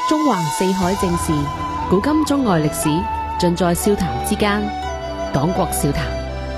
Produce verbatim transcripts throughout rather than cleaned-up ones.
中橫四海正事，古今中外歷史，盡在笑談之間。黨國笑談。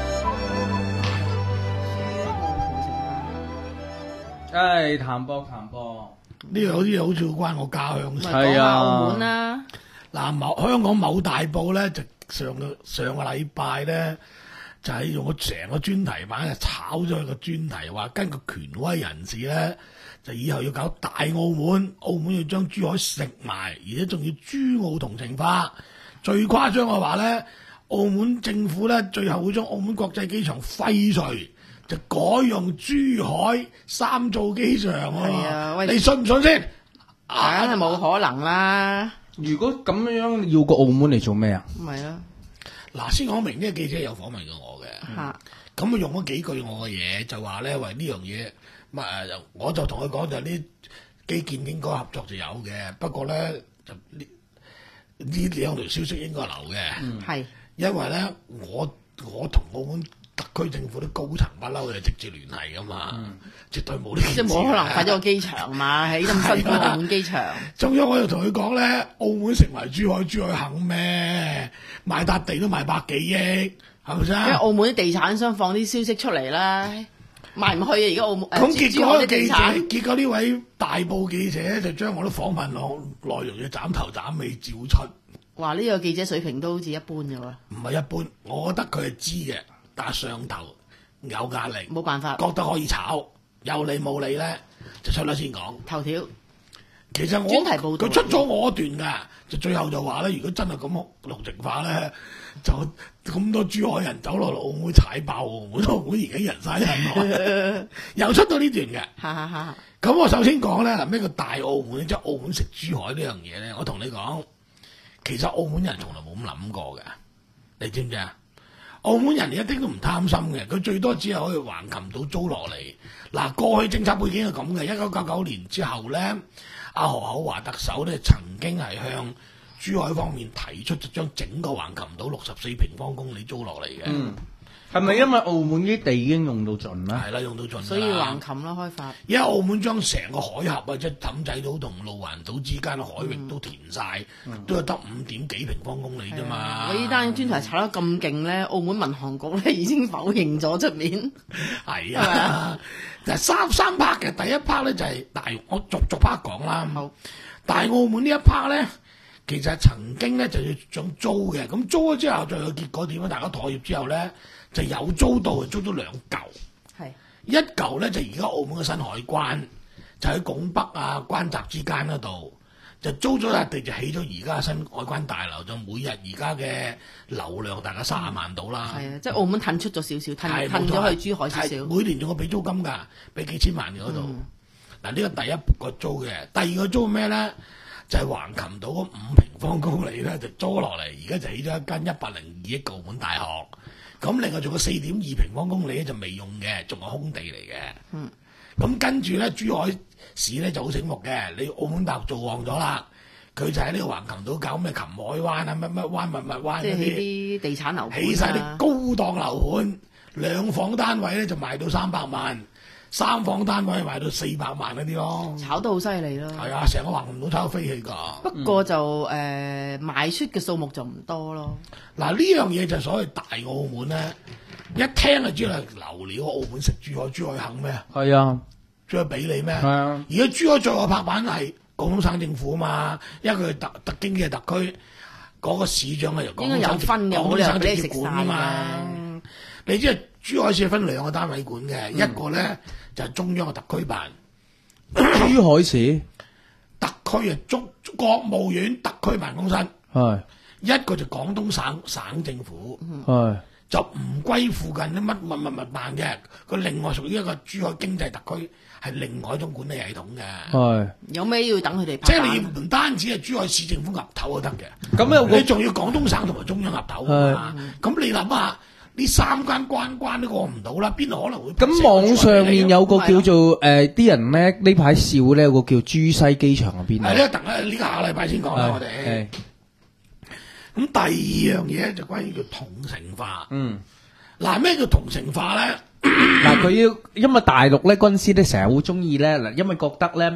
唉，談波談波， 呢樣好似好似關我家鄉事。 係啊澳門啦， 嗱，某香港某大報咧，就上個上個禮拜咧，就係用咗成個專題版，就炒咗佢個專題，話根據權威人士咧，就以後要搞大澳門，澳門要將珠海食埋，而且仲要珠澳同城化。最誇張嘅話咧，澳門政府咧最後會將澳門國際機場廢除，就改用珠海三造機場喎。 係啊喂你信唔信先？ 梗係冇可能啦， 如果咁樣要個澳門嚟做咩啊？ 唔係咯， 嗱，先講明呢個記者有訪問過我嘅。 嚇咁啊用咗幾句我嘅嘢，就話咧，喂，呢樣嘢，咁啊我就同佢講就呢基建應該合作就有嘅，不過咧就呢呢兩條消息應該留嘅， 係因為咧我我同澳門特區政府啲高層不嬲就直接聯繫噶嘛，絕對冇呢件事嘅。 即係冇可能發咗個機場嘛，喺咁辛苦澳門機場， 仲有我又同佢講咧，澳門食埋珠海，珠海肯咩？買笪地都賣百幾億，係咪因為先？ 澳門啲地產商放啲消息出嚟啦，賣唔去啊！而家澳門咁誒珠海啲結果記者， 地產， 結果呢位大報記者就將我啲訪問內內容嘅斬頭斬尾照出， 話呢個記者水平都好似一般嘅喎， 唔係一般。我覺得佢係知嘅，但係上頭有壓力， 冇辦法覺得可以炒，有理冇理咧就出啦先講。 頭條其實我專題報導佢出咗我段㗎，就最後就話咧，如果真係咁綠淨化咧，就咁多珠海人走落嚟澳門踩爆澳門，澳門而家人山人海，又出到呢段嘅。 哈哈哈！ 咁我首先講咧，嗱咩叫大澳門，即係澳門食珠海呢樣嘢咧？我同你講，其實澳門人從來冇咁諗過嘅，你知唔知啊？澳門人一啲都唔貪心嘅，佢最多只係可以橫琴島租落嚟。嗱，過去政策背景係咁嘅，一九九九年之後咧，阿何厚華特首咧曾經係向珠海方面提出，就將整個橫琴島六十四平方公里租落嚟嘅。 嗯，係咪因為澳門啲地已經用到盡啦？ 係啦，用到盡啦。 所以橫琴啦開發， 因為澳門將成個海峽啊，即係氹仔島同路環島之間嘅海域都填晒， 嗯都係得五點幾平方公里啫嘛。 我呢單專題炒得咁勁咧，澳門民航局咧已經否認咗出面， 係啊，就三三 part 嘅第一 part 咧就係大，我逐逐 part 講啦。 好大澳門呢一 part 咧，其實曾經咧就要想租嘅，咁租咗之後最後結果點咧？大家妥協之後咧，就有租到，租咗兩嚿。 係一嚿咧就而家澳門嘅新海關，就喺拱北啊關閘之間嗰度，就租咗笪地就起咗而家新海關大樓，就每日而家嘅流量大概三十萬到啦。 係啊，即係澳門褪出咗少少，褪褪係冇錯咗去珠海少係少， 每年仲要俾租金㗎，俾幾千萬嘅嗰度。嗱呢個第一個租嘅，第二個租咩咧？就係橫琴島嗰五平方公里咧，就租落嚟，而家就起咗一間一百零二億嘅澳門大學。咁另外仲有四點二平方公里咧就未用嘅，仲係空地嚟嘅。 嗯。 咁跟住咧，珠海市咧就好醒目嘅，你澳門大學做旺咗啦，佢就喺呢個橫琴島搞咩琴海灣啊、乜乜灣、乜乜灣即係起嗰啲， 啲地產樓盤啊起晒啲高檔樓盤，兩房單位咧就賣到三百萬，三房單位賣到四百萬嗰啲咯。 炒得好犀利咯。 係啊，成個橫琴島炒到飛起㗎。 不過就誒賣出嘅數目就唔多咯。 嗱呢樣嘢就所謂大澳門咧，一聽就知係流料。澳門食珠海，珠海肯咩？ 係啊， 珠海俾你咩？ 係啊。 而家珠海最後拍板係廣東省政府啊嘛，因為佢係特特經嘅特區，嗰、嗰個市長係由廣應該東省有分嘅， 廣東冇理由俾省直接管你食晒啊嘛。你知係珠海市分兩個單位管嘅， 嗯一個咧就係、中央嘅特區辦， 珠海市特區啊中國務院特區辦公室， 係一個就廣東省省政府。 係就唔歸附近啲乜乜乜乜辦嘅，佢另外屬於一個珠海經濟特區，係另外一種管理系統嘅。 係。 有咩要等佢哋即係拍板？ 你唔單止係珠海市政府岌頭就得嘅， 咁有個你仲要廣東省同埋中央岌頭啊嘛。咁你諗下，呢三關關關都過唔到啦，邊度可能會？ 咁網上面有個叫做誒啲人咧呢排笑咧，有個叫珠西機場喺邊啊？ 係呢，等咧呢個下個禮拜先講啦，我哋。 係咁第二樣嘢就關於叫同城化。 嗯。 嗱，咩叫同城化咧？ 嗱，佢要因為大陸咧軍師咧成日好中意咧嗱，因為覺得咧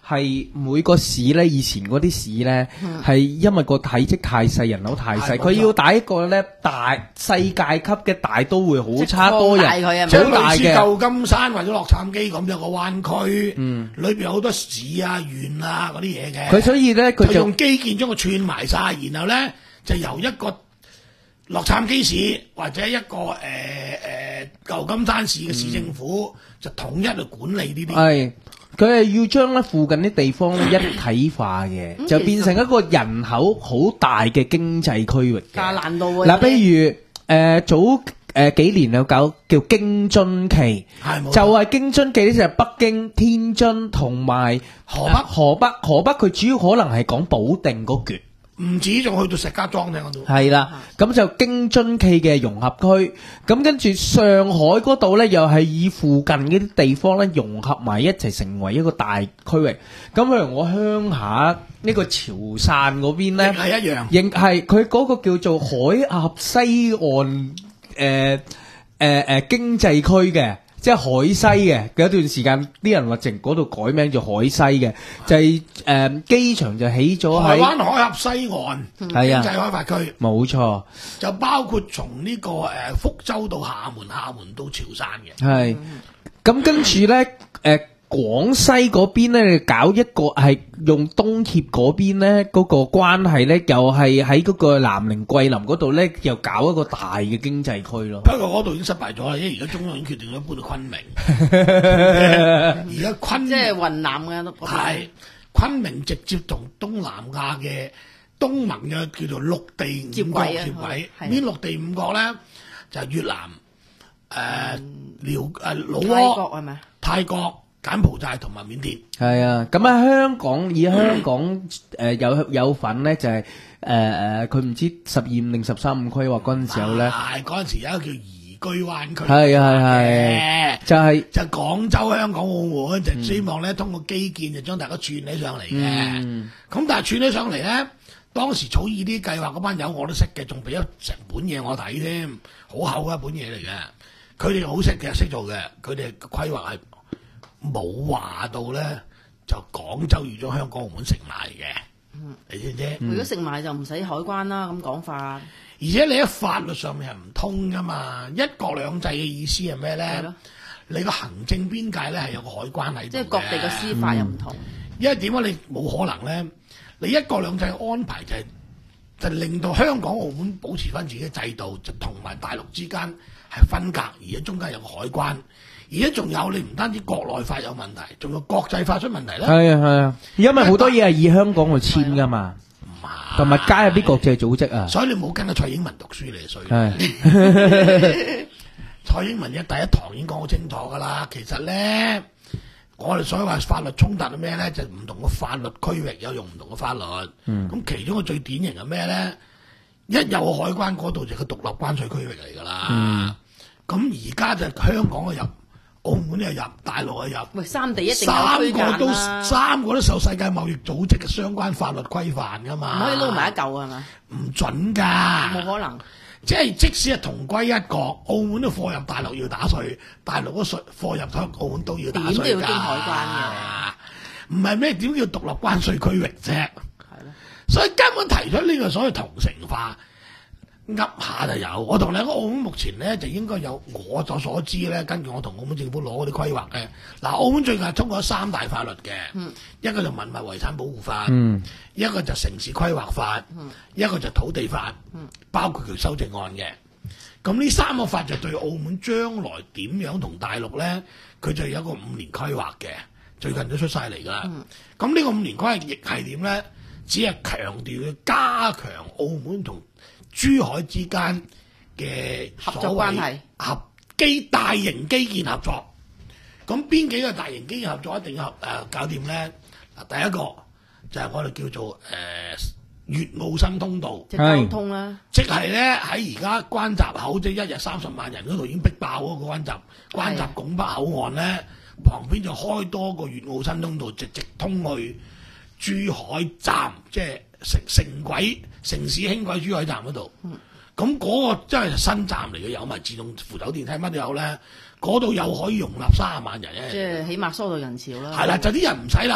係每個市咧，以前嗰啲市咧係因為個體積太細，人口太細，佢要打一個咧大世界級嘅大都會，好差多人， 即係好大類似嘅。 舊金山或者洛杉磯咁有個灣區，嗯，裏邊有好多市啊、縣啊嗰啲嘢嘅。 佢所以咧，佢就佢用基建將佢串埋晒，然後咧就由一個洛杉磯市或者一個誒誒舊金山市嘅市政府、嗯、就統一去管理呢啲。 係佢係要將咧附近啲地方咧一體化嘅， 嗯就變成一個人口好大嘅經濟區域嘅。 但難度喎。 嗱，譬如誒早誒幾年有搞叫京津冀，就係京津冀呢就係北京、天津同埋河北。 河北河北佢主要可能係講保定嗰橛。 唔止，仲去到石家莊聽嗰度。 係啦，咁就京津冀嘅融合區，咁跟住上海嗰度呢，又係以附近嗰啲地方呢融合埋一齊，成為一個大區域。咁譬如我鄉下呢個潮汕嗰邊呢， 係一樣， 亦係佢嗰個叫做海峽西岸誒誒誒經濟區嘅。即係海西嘅，有一段時間啲人話淨嗰度改名做海西嘅，就係誒機場就起咗喺台灣海峽西岸經濟開發區， 冇錯， 就包括從呢個誒福州到廈門，廈門到潮汕嘅。 係咁跟住咧誒。廣西嗰邊咧，搞一個係用東協嗰邊咧嗰個關係咧，又係喺嗰個南寧桂林嗰度咧，又搞一個大嘅經濟區咯。 不過嗰度已經失敗咗啦，因為而家中央已經決定咗搬到昆明。而家昆即係雲南嘅係昆明直接同東南亞嘅東盟嘅叫做陸地五國接軌。呢陸地五國咧就係越南、誒寮誒老撾係咪？泰國。柬埔寨同埋緬甸係啊，咁喺香港以香港誒有有份咧就係誒誒佢唔知十二五定十三五規劃嗰陣時候咧， 係嗰陣時有一個叫宜居灣區， 係係係，就係就廣州、香港、澳門就希望咧通過基建就將大家串起上嚟嘅。咁但係串起上嚟咧，當時草擬啲計劃嗰班友我都識嘅，仲俾咗成本嘢我睇添，好厚一本嘢嚟嘅。佢哋好識嘅，識做嘅，佢哋嘅規劃係。冇話到咧，就廣州預咗香港澳門食埋嘅，嗯、你知唔知？ 如果食埋就唔使海關啦，咁講法。 而且你喺法律上面係唔通噶嘛？一國兩制嘅意思係咩咧？你個行政邊界咧係有個海關喺度嘅， 即係各地嘅司法又唔同。 嗯、因為點解你冇可能咧？你一國兩制嘅安排就係、是、就令到香港澳門保持翻自己嘅制度，就同埋大陸之間係分隔，而喺中間有個海關。而家仲有，你唔單止國內法有問題，仲有國際法出問題咧。係啊係啊， 因為好多嘢係以香港去簽噶嘛，同埋加入啲國際組織啊。 所以你冇跟阿蔡英文讀書你衰。 係蔡英文嘅第一堂已經講好清楚噶啦。其實咧，我哋所謂話法律衝突係咩咧？就唔、是、同嘅法律區域有用唔同嘅法律。咁、嗯、其中個最典型係咩咧？一有海關嗰度就係個獨立關稅區域嚟噶啦。咁而家就香港嘅入。澳門又入，大陸又入， 喂，三地一定有三區間啦。 個都三個都受世界貿易組織嘅相關法律規範噶嘛， 唔可以撈埋一嚿係嘛？ 唔準㗎， 冇可能。 即係即使係同歸一國，澳門嘅貨入大陸要打稅，大陸嘅稅貨入香澳門都要打稅㗎。點都要經海關嘅，唔係咩？點叫獨立關稅區域啫？係咯，所以根本提出呢個所謂同城化。噏下就有，我同你講，澳門目前咧就應該有我所所知咧，根據我同澳門政府攞嗰啲規劃嘅。嗱，澳門最近係通過咗三大法律嘅，嗯、一個就文物遺產保護法，嗯、一個就城市規劃法，嗯、一個就土地法，嗯、包括佢修正案嘅。咁呢三個法就對澳門將來點樣同大陸咧，佢就有一個五年規劃嘅，最近都出晒嚟㗎啦。咁呢、嗯、個五年規劃亦係點咧？只係強調要加強澳門同珠海之間嘅合作關係， 合基大型基建合作。咁邊幾個大型基建合作一定要誒、呃、搞掂咧？嗱，第一個就係我哋叫做誒粵澳新通道， 即係交通啦。 即係咧喺而家關閘口，即係一日三十萬人嗰度已經逼爆嗰個關閘關閘拱北口岸咧，旁邊就開多個粵澳新通道，直直通去珠海站，即係城城軌城市輕軌珠海站嗰度。咁嗰、嗯、個真係新站嚟嘅，有埋自動扶手電梯，乜都有咧。嗰度又可以容納三十萬人咧， 即係起碼疏導人潮啦。 係啦，就啲人唔使啦，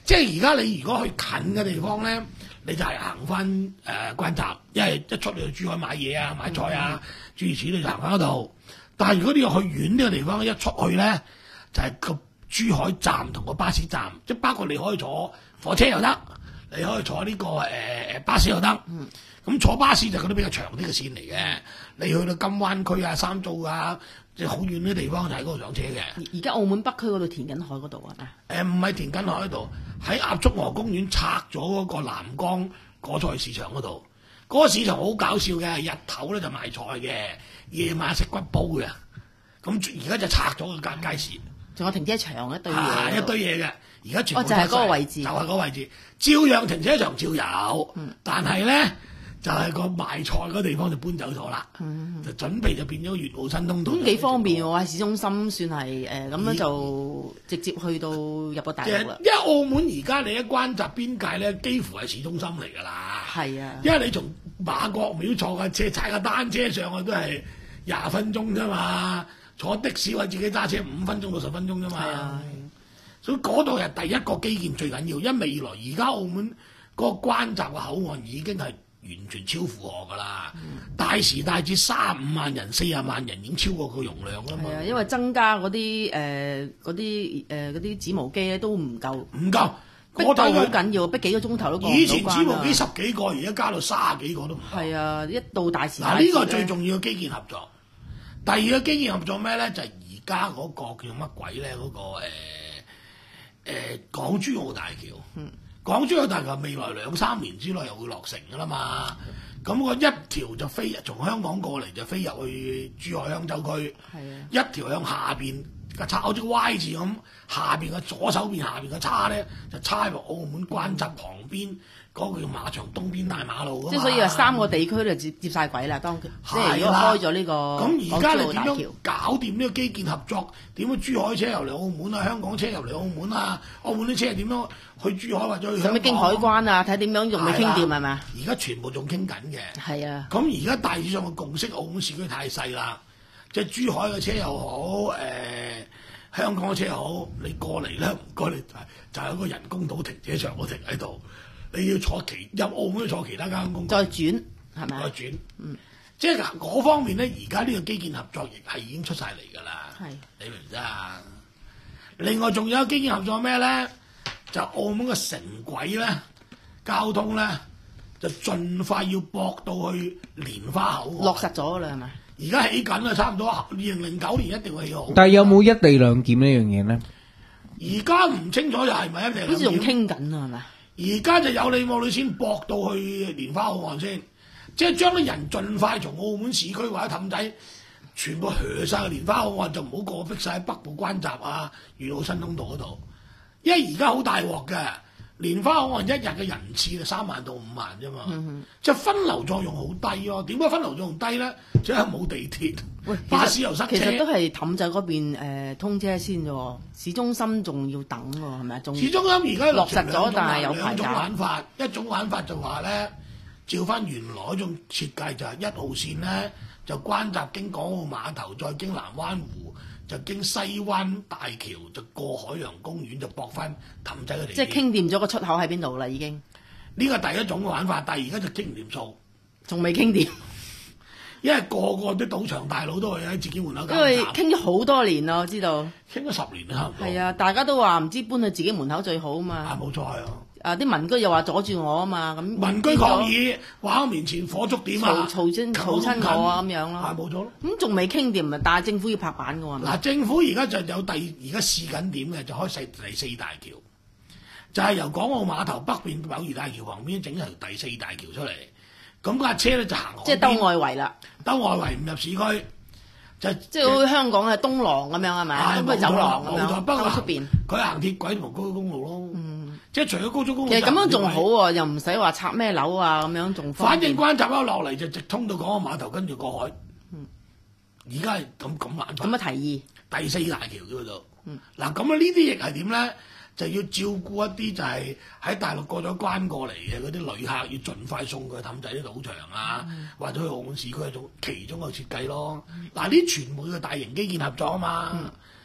即係而家你如果去近嘅地方咧，你就係行翻誒、呃、關閘，因為一出嚟去珠海買嘢啊、買菜啊，諸如此類就行翻嗰度。但係如果你要去遠呢個地方，一出去咧就係、是、個珠海站同個巴士站，即係包括你可以坐火車又得，你可以坐呢、這個誒誒、呃、巴士又得。咁、嗯、坐巴士就嗰啲比較長啲嘅線嚟嘅。你去到金灣區啊、三灶啊，即係好遠啲地方就喺嗰度上車嘅。 而家澳門北區嗰度填緊海嗰度啊？ 誒唔係填緊海嗰度，喺鴨竹河公園拆咗嗰個南江果菜市場嗰度。嗰、那個市場好搞笑嘅，日頭咧就賣菜嘅，夜晚食骨煲嘅。咁而家就拆咗個間街市， 仲有停車場一堆嘢、 啊，一堆嘢嘅。而家全部哦就係、是、嗰個位置， 就係、是、嗰個位置，照樣停車場照有，嗯、但係咧就係、是、個賣菜嗰地方就搬走咗啦，嗯、就準備就變咗粵澳新東道。咁幾方便喎，喺市中心算係誒咁樣就直接去到入個大陸啦。 因為澳門而家你一關閘邊界咧，幾乎係市中心嚟㗎啦。係啊，因為你從馬國廟坐架車踩架單車上去都係廿分鐘啫嘛，坐的士或者自己揸車五分鐘到十分鐘啫嘛。係啊。所以嗰度係第一個基建最緊要，因為未來而家澳門嗰個關閘嘅口岸已經係完全超負荷㗎啦，嗯、大時大節三十五萬人、四十萬人已經超過個容量啦嘛。係啊，因為增加嗰啲誒嗰啲誒嗰啲紙毛機咧都唔夠，唔夠，逼到好緊要，逼幾個鐘頭都過唔到關。以前紙毛機十幾個，而家加到卅幾個都唔夠。係啊，一到大時大節嗱，呢個最重要嘅基建合作。第二個基建合作咩咧？就係而家嗰個叫乜鬼咧？嗰、嗰個誒。呃誒、呃、港珠澳大橋，嗯、港珠澳大橋未來兩三年之內又會落成㗎啦嘛。咁、嗯、個一條就飛從香港過嚟就飛入去珠海香洲區，的一條向下邊個叉好似 Y 字咁，下邊嘅左手邊下邊嘅叉咧就叉入澳門關閘旁邊嗰、那個叫馬場東邊大馬路㗎嘛。即係所以話三個地區就接接曬軌啦。當即係如果開咗呢、這個咁而家你點樣搞掂呢個基建合作？點樣珠海車入嚟澳門啊？香港車入嚟澳門啊？澳門啲車係點樣去珠海或者去香港？使乜經海關啊？睇點樣仲未傾掂係咪？而家全部仲傾緊嘅。係啊。咁而家大致上嘅共識，澳門市區太細啦，即係珠海嘅車又好，誒、呃、香港嘅車又好，你過嚟咧唔該你就係一個人工島停車場，我停喺度。你要坐其入澳門要坐其他交通工具，再轉係咪？再轉，嗯，即係嗰方面咧，而家呢個基建合作亦係已經出晒嚟㗎啦。係，你明唔明啊？另外仲有基建合作咩咧？就澳門嘅城軌咧，交通咧就盡快要駁到去蓮花口。落實咗啦係咪？而家起緊啦，差唔多二零零九年一定會起好。 但係有冇一地兩檢呢樣嘢咧？ 而家唔清楚又係咪一地兩檢？好似仲傾緊啊係咪？而家就有你冇你先駁到去蓮花口岸先，即係將啲人盡快從澳門市區或者氹仔全部去晒去蓮花口岸，就唔好過逼晒喺北部關閘啊、粵澳新東道嗰度。因為而家好大鑊嘅，蓮花口岸一日嘅人次就三萬到五萬啫嘛，嗯、哼即係分流作用好低咯。點解分流作用低咧？即係冇地鐵，喂巴士又塞車。其實都係氹仔嗰邊、呃、通車先啫，市中心仲要等喎，係咪？市中心而家落實咗，但係有兩種玩法，一種玩法就話咧，照翻原來嗰種設計就係一號線咧，就關閘經港澳碼頭，再經南灣湖。就經西灣大橋就過海洋公園就駁翻氹仔嘅地，即係傾掂咗個出口喺邊度啦已經。呢個第一種玩法，但係而家就傾唔掂數，仲未傾掂，因為個個啲賭場大佬都係喺自己門口搞。因為傾咗好多年咯，我知道。傾咗十年啦。係啊，大家都話唔知搬去自己門口最好啊嘛。啊，冇錯係啊。啊！啲民居又話阻住我啊嘛，咁民居抗議話我面前火燭點啊，嘈嘈親嘈親我啊咁樣咯，係冇咗咯。咁仲未傾掂啊，但係政府要拍板嘅喎。嗱，政府而家就有第而家試緊點嘅，就開細第四大橋，就係、是、由港澳碼頭北邊友誼大橋旁邊整條第四大橋出嚟。咁架車咧就行即係兜外圍啦，兜外圍唔入市區。就即係好似香港嘅東廊咁樣係咪？咁佢走廊咁樣，不過出邊佢行鐵軌同高速公路咯。嗯，即係除咗高速公路，其實咁樣仲好喎，又唔使話拆咩樓啊咁樣，仲反正關閘一落嚟就直通到港澳碼頭，跟住過海。嗯，而家係咁咁玩法。咁嘅提議，第四大橋叫做。嗯，嗱咁啊呢啲亦係點咧？就要照顧一啲就係喺大陸過咗關過嚟嘅嗰啲旅客，要盡快送佢去氹仔啲賭場啊，嗯、或者去澳門市區一種其中嘅設計咯。嗱、嗯，呢啲全部嘅大型基建合作啊嘛。嗯、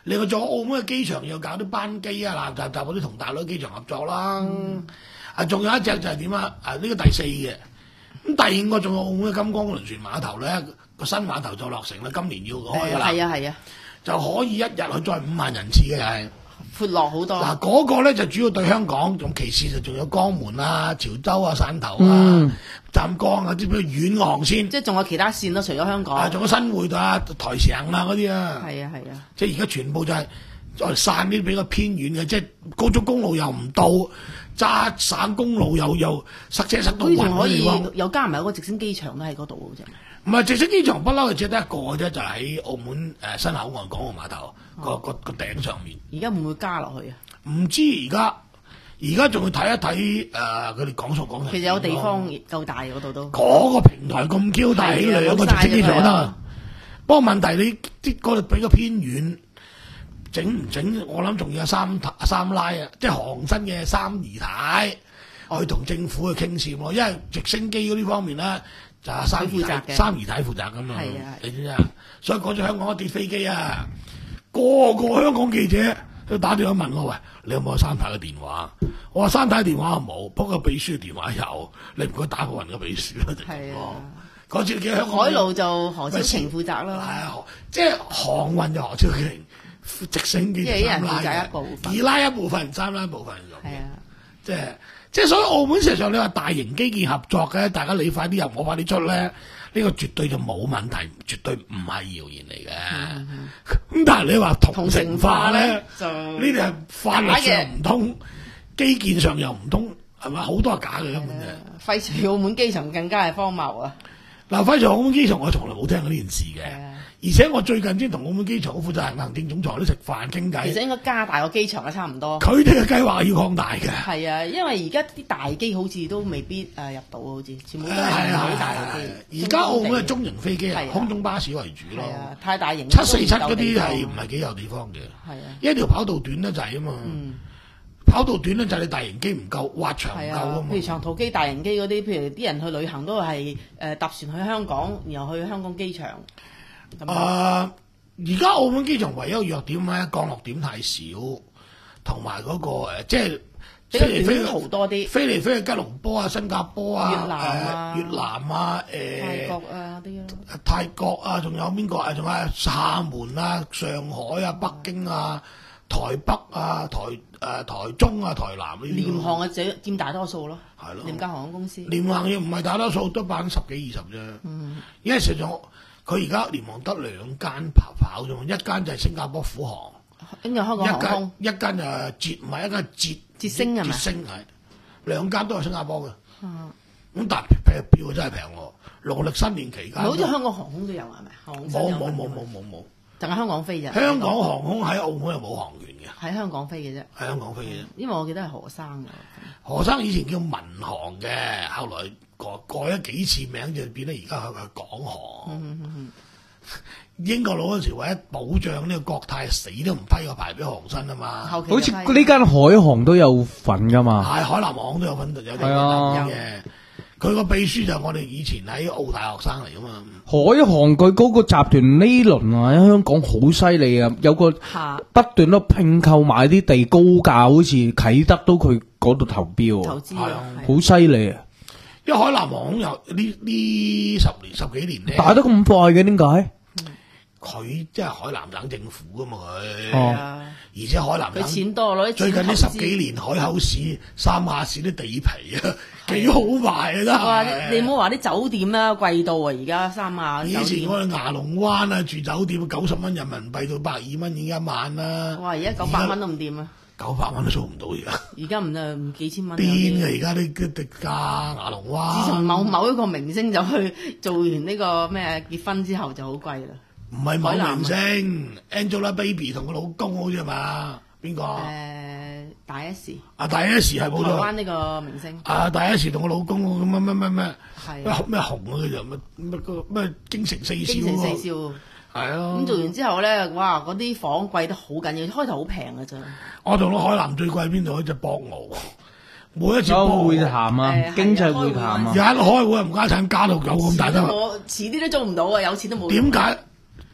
另外仲有澳門嘅機場又搞啲班機啊，嗱就就嗰啲同大陸機場合作啦。 嗯啊，仲有一隻就係點啊？啊呢、呢個第四嘅。咁第五個仲有澳門嘅金光輪船碼頭咧，個新碼頭就落成啦，今年要開㗎啦。 係啊係啊， 就可以一日去載五萬人次嘅又係。 闊落好多。 嗱嗰個咧就主要對香港，仲其次就仲有江門啊、潮州啊、汕頭啊、 嗯湛江啊，啲比較遠航線。 即係仲有其他線咯，除咗香啊， 港。 仲有新會啊、台城啊嗰啲啊。 係啊係啊。 即係而家全部就係再散啲比較偏遠嘅，即係高速公路又唔到，揸省公路又又塞車塞到暈好似仲可以嘅地方。 又加埋有個直升機場都喺嗰度嘅啫。 唔係直升機場不嬲，就只得一個嘅啫，就喺澳門誒新口岸港澳碼頭個個個頂上面。 而家會唔會加落去啊？ 唔知而家而家仲要睇一睇誒佢哋講數講成。 其實有地方夠大嗰度都。 嗰個平台咁 Q 大，起兩個直升機場得。不過問題你啲嗰度比較偏遠，整唔整？我諗仲要有三三拉啊，即係航新嘅三姨太去同政府去傾掂咯。因為直升機嗰啲方面咧，就係三姨太三姨太負責噶嘛。 係啊， 你知唔知啊？所以講咗香港一跌飛機啊，個個香港記者都打電話問我：喂，你有冇三太嘅電話？我話三太電話冇，不過秘書嘅電話有。你唔該打個人嘅秘書啦。 係啊。 嗰次叫香港海路就何超瓊負責咯。 係啊，即係航運就何超瓊，直升機即係一人負責一部分， 二拉一部分，三拉一部分咁。 係啊， 即係即係所以澳門事實上你話大型基建合作嘅，大家你快啲入，我快啲出咧，呢、呢個絕對就冇問題，絕對唔係謠言嚟嘅。咁、嗯嗯、但係你話同城化咧， 就呢啲係法律上唔通，基建上又唔通，係咪？好多係假嘅根本啫。 廢除澳門機場更加係荒謬啊！ 嗱，廢除澳門機場，我從來冇聽過呢件事嘅，而且我最近先同澳門機場負責人行政總裁都食飯傾偈。 其實應該加大個機場啊，差唔多。 佢哋嘅計劃要擴大嘅。 係啊，因為而家啲大機好似都未必誒入到，好似全部都係好大嘅機。 而家澳門係中型飛機啊，空中巴士為主咯。 係啊，太大型。 七四七嗰啲係唔係幾有地方嘅？ 係啊， 一條跑道短得滯啊嘛。跑道短咧就係你大型機唔夠，滑長唔夠啊嘛。 譬如長途機、大型機嗰啲，譬如啲人去旅行都係誒搭船去香港，然後去香港機場。 誒，而家澳門機場唯一個弱點咧，降落點太少，同埋嗰個誒，即係比較短途多啲， 飛嚟飛去吉隆坡啊、新加坡啊、 越南啊、 越南啊、誒泰國啊啲咯。 泰國啊，仲有邊個啊？仲有廈門啊、上海啊、北京啊。台北啊、台誒、呃、台中啊、台南呢啲， 廉航啊，佔佔大多數咯。 係咯， 廉價航空公司。 廉航又唔係大多數，都百分之十幾二十啫。嗯，因為實際上佢而家廉航得兩間跑跑啫嘛，一間就係新加坡虎航， 跟住香港航空， 一間一間就係捷，唔係一間捷捷星係咪？ 捷星係兩間都係新加坡嘅。 嗯， 咁但係平票真係平喎，農曆新年期間。 好似香港航空都有係咪？ 冇冇冇冇冇冇。 就係香港飛啫。 香港航空喺澳門又冇航權嘅， 喺香港飛嘅啫。 喺香港飛嘅啫。 因為我記得係何生嘅。 何生以前叫民航嘅，後來改改咗幾次名就變咗而家係港航。嗯嗯嗯、英國佬嗰時為咗保障呢個國泰，死都唔批個牌俾航新啊嘛。 好似呢間海航都有份噶嘛。 係海南航都有份，有啲嘅。佢個秘書就係我哋以前喺澳大學生嚟噶嘛。 海航佢嗰個集團呢輪啊喺香港好犀利啊，有個不斷都拼購買啲地高價，好似啟德都佢嗰度投標， 投資啊， 好犀利啊！ 因為海南航空有呢呢十年十幾年咧， 打得咁快嘅點解？ 佢即係海南省政府噶嘛佢， 哦、 而且海南省佢錢多攞啲最近呢十幾年海口市、三亞市啲地皮啊，幾好賣啊真係。 你唔好話啲酒店啦，貴到啊！而家三亞以前我哋牙龍灣啊住酒店九十蚊人民幣到百二蚊已經一晚啦。 哇！而家九百蚊都唔掂啊！ 九百蚊都做唔到而家。 而家唔就唔幾千蚊。 癲嘅而家啲啲地價牙龍灣。 自從某某一個明星就去做完呢個咩結婚之後就好貴啦。 唔係某明星 Angelababy 同個老公好似係嘛？邊個？誒大 S。 啊大 S 係冇錯。 台灣呢個明星。 啊大 S 同個老公咁乜乜乜乜係咩紅啊佢就乜乜個咩京城四少。 京城四少。 係啊。 咁做完之後咧，哇！嗰啲房貴得好緊要，開頭好平㗎咋。 我同到海南最貴邊度？一隻博鰲。每一次會談啊，經濟會談啊， 一開會唔家產加到狗咁大得啦。 我遲啲都做唔到啊，有錢都冇。 點解？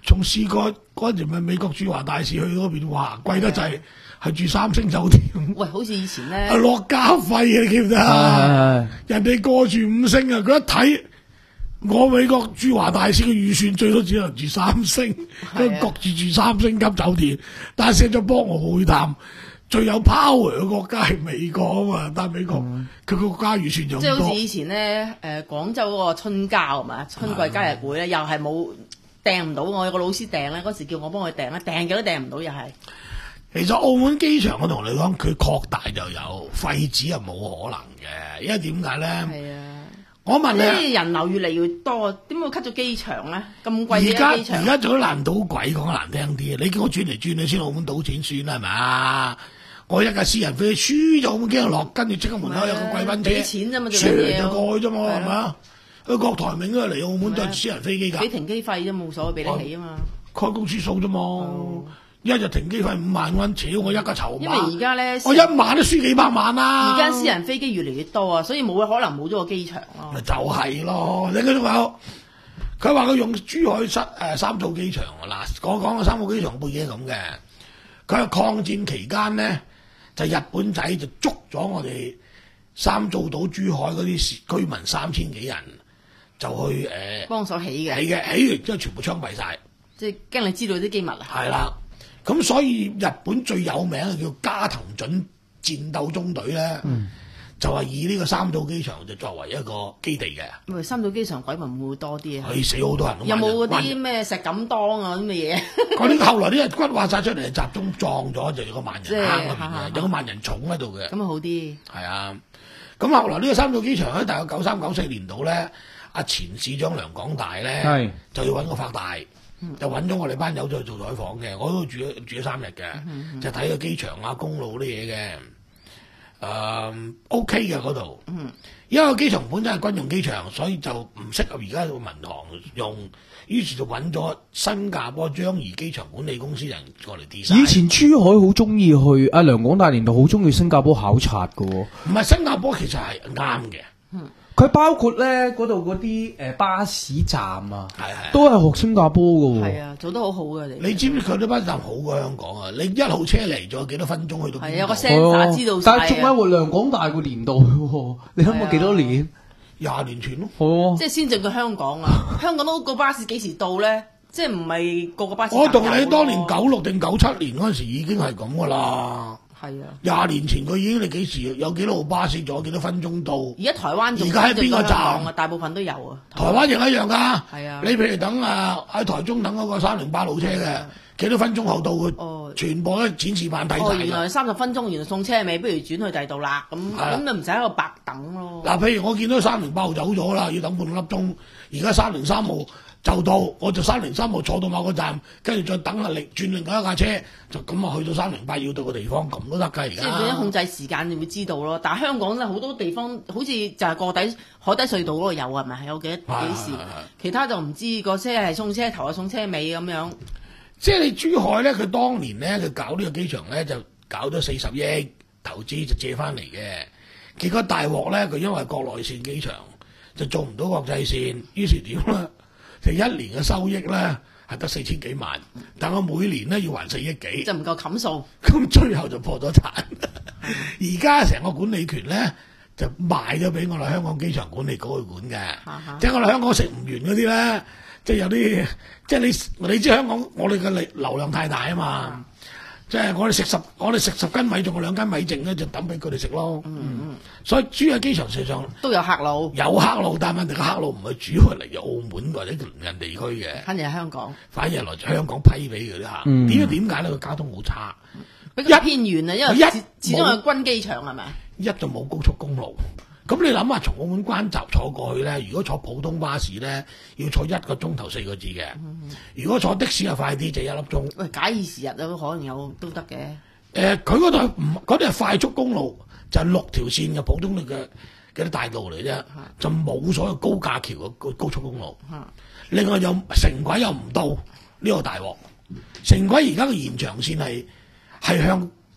仲試過嗰陣時咪美國駐華大使去嗰邊，哇貴得滯，係住三星酒店。 喂，好似以前咧， 係落家費啊，你記唔記得啊？人哋過住五星啊，佢一睇我美國駐華大使嘅預算最多只能住三星，佢焗住住三星級酒店，但係寫咗幫我會談。最有 power 嘅國家係美國啊嘛，但係美國佢個國家預算就即係好似以前咧，誒、呃、廣州嗰個春交係嘛，春季交易會咧，又係冇訂唔到，我有個老師訂咧，嗰時叫我幫佢訂咧，訂嘅都訂唔到，又係。 其實澳門機場我同你講，佢擴大就有，廢止係冇可能嘅，因為點解咧？ 係啊。 我問你， 即係人流越嚟越多，點會 cut 咗機場咧？咁貴而家嘅機場。 而家做咗爛賭鬼，講得難聽啲，你叫我轉嚟轉去先澳門賭錢算啦，係咪？我一架私人飛輸咗澳門機場落，跟住即刻門口有個貴賓車， 俾錢啫嘛，做上乜嘢？ 就過去啫嘛，係咪啊？去郭台銘都係嚟澳門都係私人飛機㗎， 俾停機費啫，冇所謂，俾得起啊嘛。 開公司數啫嘛，一日停機費五萬蚊，屌我一架籌碼。 因為而家咧， 我一晚都輸幾百萬啦。 而家私人飛機越嚟越多啊，所以冇可能冇咗個機場咯。 咪就係咯，你嗰仲有佢話佢用珠海三誒三灶機場嗱，我講嘅三灶機場背景係咁嘅，佢係抗戰期間咧，就日本仔就捉咗我哋三灶島珠海嗰啲居民三千幾人，就去誒幫手起嘅， 起嘅，起完之後全部槍斃晒， 即係驚你知道啲機密啊。 係啦，咁所以日本最有名嘅叫加藤準戰鬥中隊咧。嗯就係以呢個三灶機場就作為一個基地嘅。 喂，三灶機場鬼民會唔會多啲啊？ 係死好多人。 有冇嗰啲咩石錦當啊啲乜嘢？ 嗰啲後來啲人骨挖晒出嚟，集中撞咗就有個萬人坑嗰邊嘅， 哈哈有個萬人塚喺度嘅。 咁啊好啲。 係啊，咁後來呢個三灶機場喺大概九三九四年度咧，阿前市長梁廣大咧係就要揾個發大，就揾咗我哋班友再做採訪嘅，我都住咗住咗三日嘅， 嗯就睇個機場啊、公路啲嘢嘅。誒、嗯、OK 嘅嗰度，因為個機場本身係軍用機場，所以就唔適合而家個民航用，於是就揾咗新加坡樟宜機場管理公司人過嚟 design。 以前珠海好中意去，阿梁廣大年代好中意新加坡考察嘅喎。 唔係新加坡其實係啱嘅， 佢包括咧嗰度嗰啲誒巴士站啊， 係係都係學新加坡嘅喎。 係啊，做得好好嘅你。 你知唔知佢啲巴士站好過香港啊？你一號車嚟咗幾多分鐘去到邊度？ 係有個 sensor 知道晒啊。 但係仲喺活梁廣大個年代喎，你諗下幾多年？ 廿年前咯。 係即係先進過香港啊！香港都個巴士幾時到咧？即係唔係個個巴士？ 我同你當年九六定九七年嗰陣時已經係咁噶啦。 係啊， 廿年前佢已經你幾時有幾多號巴士，仲有幾多分鐘到？ 而家台灣仲而家喺邊個站啊？大部分都有啊。 台灣亦一樣㗎。 係啊， 你譬如等啊喺台中等嗰個三零八路車嘅，幾多分鐘後到佢？ 哦， 全部都展示版睇晒。 哦，原來三十分鐘，原來送車尾，不如轉去第二度啦。咁啊咁就唔使喺度白等咯。 嗱，譬如我見到三零八號走咗啦，要等半粒鐘，而家三零三號就到，我就三零三號坐到某個站，跟住再等下另轉另外一架車，就咁啊去到三零八要到個地方，咁都得㗎而家。 即係點樣控制時間，你會知道咯。但係香港咧好多地方，好似就係過底海底隧道嗰度有係咪？有幾幾時？其他就唔知個車係送車頭啊，送車尾咁樣。 即係你珠海咧，佢當年咧佢搞呢個機場咧就搞咗四十億投資就借翻嚟嘅，結果大鑊咧佢因為國內線機場就做唔到國際線，於是點咧？就一年嘅收益咧係得四千幾萬，但我每年咧要還四億幾， 就唔夠冚數。 咁最後就破咗產。而家成個管理權咧就賣咗俾我哋香港機場管理局去管嘅，即係我哋香港食唔完嗰啲咧，即係有啲即係你你知香港我哋嘅流量太大啊嘛。即係我哋食十，我哋食十斤米，仲有兩斤米剩咧，就抌俾佢哋食咯。嗯嗯，所以珠海機場實際上都有客路， 有客路，但係問題個客路唔係主要嚟自澳門或者鄰近地區嘅， 反而係香港， 反而係來自香港批俾佢啲客。點解點解咧？個交通好差， 比較偏遠啊，因為一始始終係軍機場係咪？ 一就冇高速公路。咁你諗下，從澳門關閘坐過去咧，如果坐普通巴士咧，要坐一個鐘頭四個字嘅。如果坐的士就快啲，就一粒鐘。 喂，假以時日啊，都可能有都得嘅。 誒，佢嗰度唔嗰啲係快速公路，就係、是、六條線嘅普通嘅嘅啲大道嚟啫，就冇所謂高架橋嘅高高速公路。另外又城軌又唔到，呢、這個大鑊。城軌而家嘅延長線係係向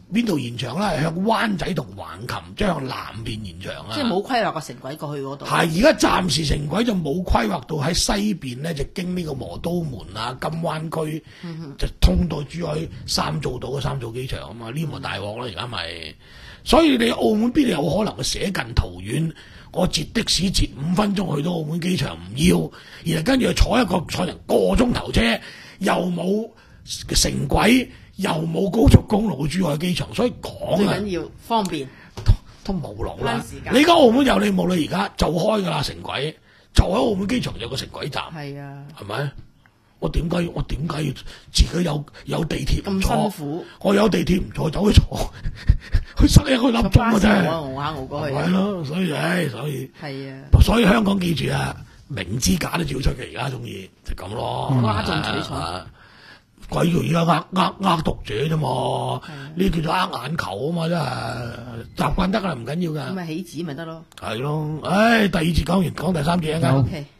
邊度延長咧？向灣仔同橫琴，即係向南邊延長啊！ 即係冇規劃個城軌過去嗰度。 係而家暫時城軌就冇規劃到喺西邊咧，就經呢個磨刀門啊、金灣區， 嗯、 就通到珠海三灶島嘅三灶機場啊嘛，呢個大鑊啦！而家咪，所以你澳門邊度有可能會捨近圖遠？我截的士截五分鐘去到澳門機場唔要，然後跟住坐一個坐成個鐘頭車，又冇城軌，又冇高速公路去珠海機場，所以講啊， 最緊要方便都冇路啦慳時間。 你而家澳門有你冇你而家就開㗎啦，城軌就喺澳門機場有個城軌站， 係啊， 係咪？我點解我點解要自己有有地鐵唔咁坐？ 辛苦， 我有地鐵唔坐，走去坐，去塞一個粒鐘嘅啫。 我熬下熬過去。 係咯，所以唉，所以係啊， 所以香港記住啊，明知假都照出嘅，而家中意就咁咯。 嘩眾取寵啊鬼叫而家呃呃呃讀者啫嘛，呢叫做呃眼球啊嘛，真係習慣得㗎啦，唔緊要㗎。 咁咪起子咪得咯。 係咯，唉，第二節講完，講第三節啊。 好 OK。